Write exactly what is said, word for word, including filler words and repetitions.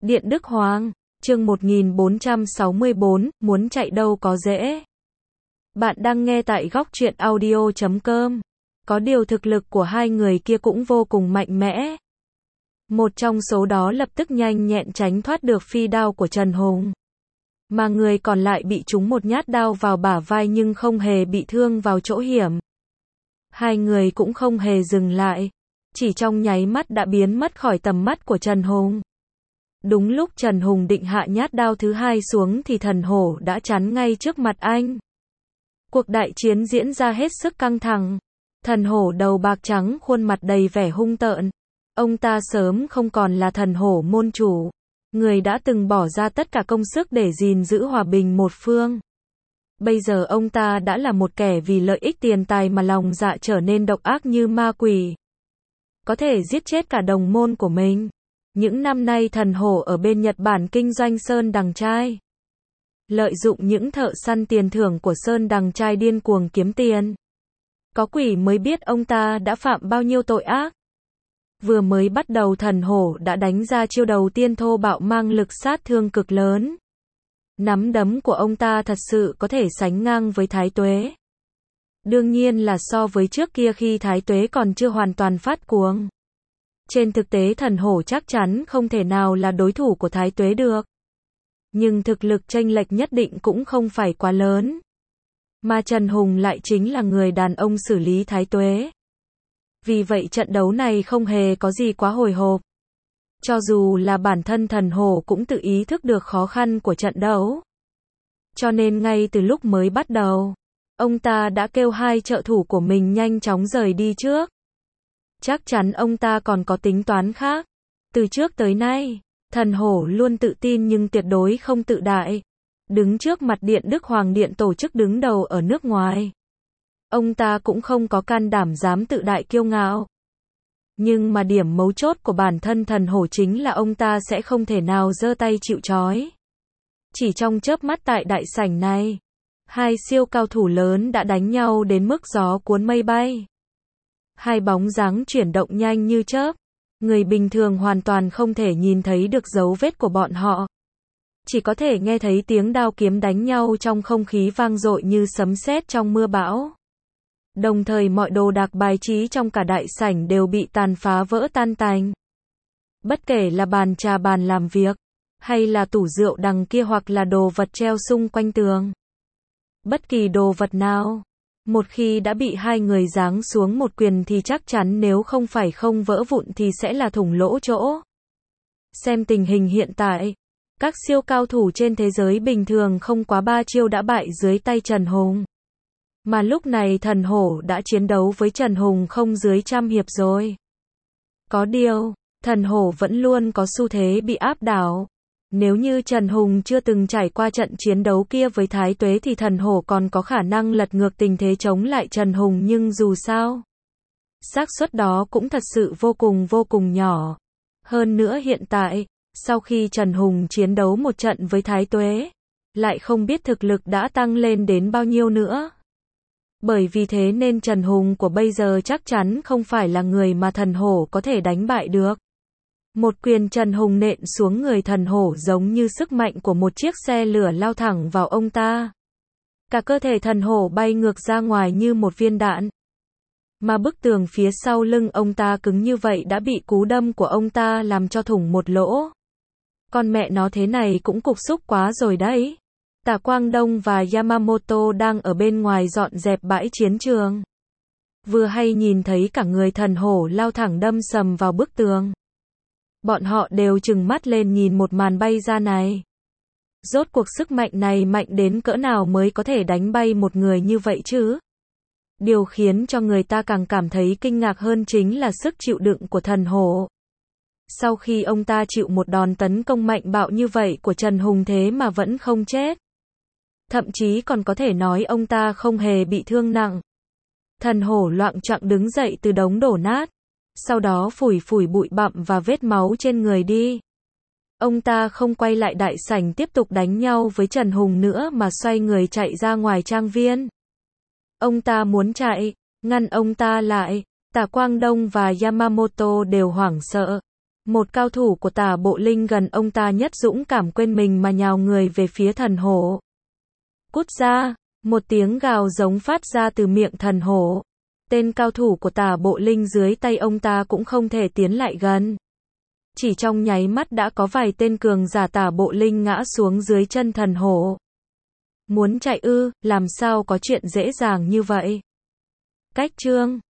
Điện Đức Hoàng, chương một nghìn bốn trăm sáu mươi bốn, muốn chạy đâu có dễ. Bạn đang nghe tại góc truyện audio chấm com. Có điều thực lực của hai người kia cũng vô cùng mạnh mẽ. Một trong số đó lập tức nhanh nhẹn tránh thoát được phi đao của Trần Hùng. Mà người còn lại bị trúng một nhát đao vào bả vai nhưng không hề bị thương vào chỗ hiểm. Hai người cũng không hề dừng lại. Chỉ trong nháy mắt đã biến mất khỏi tầm mắt của Trần Hùng. Đúng lúc Trần Hùng định hạ nhát đao thứ hai xuống thì thần hổ đã chắn ngay trước mặt anh. Cuộc đại chiến diễn ra hết sức căng thẳng. Thần hổ đầu bạc trắng khuôn mặt đầy vẻ hung tợn. Ông ta sớm không còn là thần hổ môn chủ. Người đã từng bỏ ra tất cả công sức để gìn giữ hòa bình một phương. Bây giờ ông ta đã là một kẻ vì lợi ích tiền tài mà lòng dạ trở nên độc ác như ma quỷ. Có thể giết chết cả đồng môn của mình. Những năm nay thần hổ ở bên Nhật Bản kinh doanh Sơn Đằng Trai. Lợi dụng những thợ săn tiền thưởng của Sơn Đằng Trai điên cuồng kiếm tiền. Có quỷ mới biết ông ta đã phạm bao nhiêu tội ác. Vừa mới bắt đầu thần hổ đã đánh ra chiêu đầu tiên thô bạo mang lực sát thương cực lớn. Nắm đấm của ông ta thật sự có thể sánh ngang với Thái Tuế. Đương nhiên là so với trước kia khi Thái Tuế còn chưa hoàn toàn phát cuồng. Trên thực tế thần hổ chắc chắn không thể nào là đối thủ của Thái Tuế được. Nhưng thực lực chênh lệch nhất định cũng không phải quá lớn. Mà Trần Hùng lại chính là người đàn ông xử lý Thái Tuế. Vì vậy trận đấu này không hề có gì quá hồi hộp. Cho dù là bản thân thần hổ cũng tự ý thức được khó khăn của trận đấu. Cho nên ngay từ lúc mới bắt đầu, ông ta đã kêu hai trợ thủ của mình nhanh chóng rời đi trước. Chắc chắn ông ta còn có tính toán khác. Từ trước tới nay, thần hổ luôn tự tin nhưng tuyệt đối không tự đại. Đứng trước mặt Điện Đức Hoàng Điện tổ chức đứng đầu ở nước ngoài. Ông ta cũng không có can đảm dám tự đại kiêu ngạo. Nhưng mà điểm mấu chốt của bản thân thần hổ chính là ông ta sẽ không thể nào giơ tay chịu trói. Chỉ trong chớp mắt tại đại sảnh này, hai siêu cao thủ lớn đã đánh nhau đến mức gió cuốn mây bay. Hai bóng dáng chuyển động nhanh như chớp. Người bình thường hoàn toàn không thể nhìn thấy được dấu vết của bọn họ. Chỉ có thể nghe thấy tiếng đao kiếm đánh nhau trong không khí vang dội như sấm sét trong mưa bão. Đồng thời mọi đồ đạc bài trí trong cả đại sảnh đều bị tàn phá vỡ tan tành. Bất kể là bàn trà bàn làm việc, hay là tủ rượu đằng kia hoặc là đồ vật treo xung quanh tường. Bất kỳ đồ vật nào, một khi đã bị hai người giáng xuống một quyền thì chắc chắn nếu không phải không vỡ vụn thì sẽ là thủng lỗ chỗ. Xem tình hình hiện tại, các siêu cao thủ trên thế giới bình thường không quá ba chiêu đã bại dưới tay Trần Hùng. Mà lúc này thần hổ đã chiến đấu với Trần Hùng không dưới trăm hiệp rồi. Có điều, thần hổ vẫn luôn có xu thế bị áp đảo. Nếu như Trần Hùng chưa từng trải qua trận chiến đấu kia với Thái Tuế thì thần hổ còn có khả năng lật ngược tình thế chống lại Trần Hùng, nhưng dù sao, xác suất đó cũng thật sự vô cùng vô cùng nhỏ. Hơn nữa hiện tại, sau khi Trần Hùng chiến đấu một trận với Thái Tuế, lại không biết thực lực đã tăng lên đến bao nhiêu nữa. Bởi vì thế nên Trần Hùng của bây giờ chắc chắn không phải là người mà thần hổ có thể đánh bại được. Một quyền Trần Hùng nện xuống người thần hổ giống như sức mạnh của một chiếc xe lửa lao thẳng vào ông ta. Cả cơ thể thần hổ bay ngược ra ngoài như một viên đạn. Mà bức tường phía sau lưng ông ta cứng như vậy đã bị cú đâm của ông ta làm cho thủng một lỗ. Con mẹ nó thế này cũng cục xúc quá rồi đấy. Tả Quang Đông và Yamamoto đang ở bên ngoài dọn dẹp bãi chiến trường. Vừa hay nhìn thấy cả người thần hổ lao thẳng đâm sầm vào bức tường. Bọn họ đều trừng mắt lên nhìn một màn bay ra này. Rốt cuộc sức mạnh này mạnh đến cỡ nào mới có thể đánh bay một người như vậy chứ? Điều khiến cho người ta càng cảm thấy kinh ngạc hơn chính là sức chịu đựng của thần hổ. Sau khi ông ta chịu một đòn tấn công mạnh bạo như vậy của Trần Hùng thế mà vẫn không chết. Thậm chí còn có thể nói ông ta không hề bị thương nặng. Thần hổ loạng choạng đứng dậy từ đống đổ nát. Sau đó phủi phủi bụi bặm và vết máu trên người đi. Ông ta không quay lại đại sảnh tiếp tục đánh nhau với Trần Hùng nữa mà xoay người chạy ra ngoài trang viên. Ông ta muốn chạy, ngăn ông ta lại. Tả Quang Đông và Yamamoto đều hoảng sợ. Một cao thủ của Tả Bộ Linh gần ông ta nhất dũng cảm quên mình mà nhào người về phía thần hổ. Cút ra, một tiếng gào giống phát ra từ miệng thần hổ. Tên cao thủ của Tả Bộ Linh dưới tay ông ta cũng không thể tiến lại gần. Chỉ trong nháy mắt đã có vài tên cường giả Tả Bộ Linh ngã xuống dưới chân thần hổ. Muốn chạy ư, làm sao có chuyện dễ dàng như vậy? Cách chương